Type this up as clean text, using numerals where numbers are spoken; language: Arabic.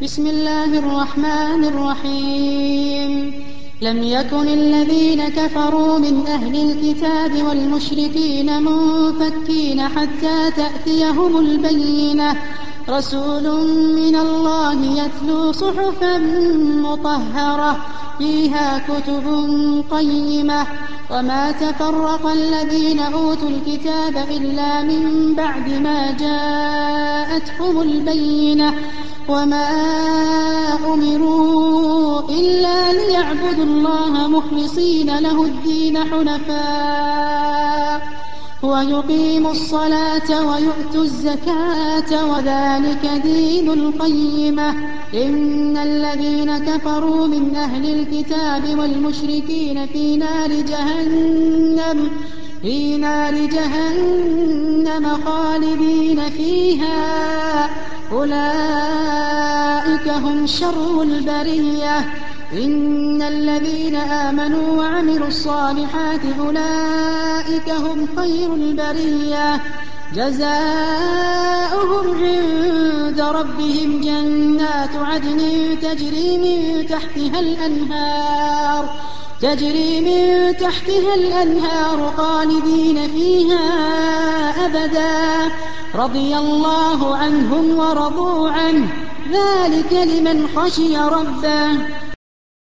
بسم الله الرحمن الرحيم لم يكن الذين كفروا من أهل الكتاب والمشركين منفكين حتى تأتيهم البينة رسول من الله يتلو صحفا مطهرة فيها كتب قيمة وما تفرق الذين أوتوا الكتاب إلا من بعد ما جاءتهم البينة وما أمروا إلا ليعبدوا الله مخلصين له الدين حنفاء ويقيموا الصلاة ويؤتوا الزكاة وذلك دين القيمة إن الذين كفروا من أهل الكتاب والمشركين في نار جهنم خالدين فيها أولئك هم شر البرية إن الذين آمنوا وعملوا الصالحات أولئك هم خير البرية جزاؤهم عند ربهم جنات عدن تجري من تحتها الأنهار خالدين فيها أبدا رضي الله عنهم ورضوا عنه ذلك لمن خشي ربه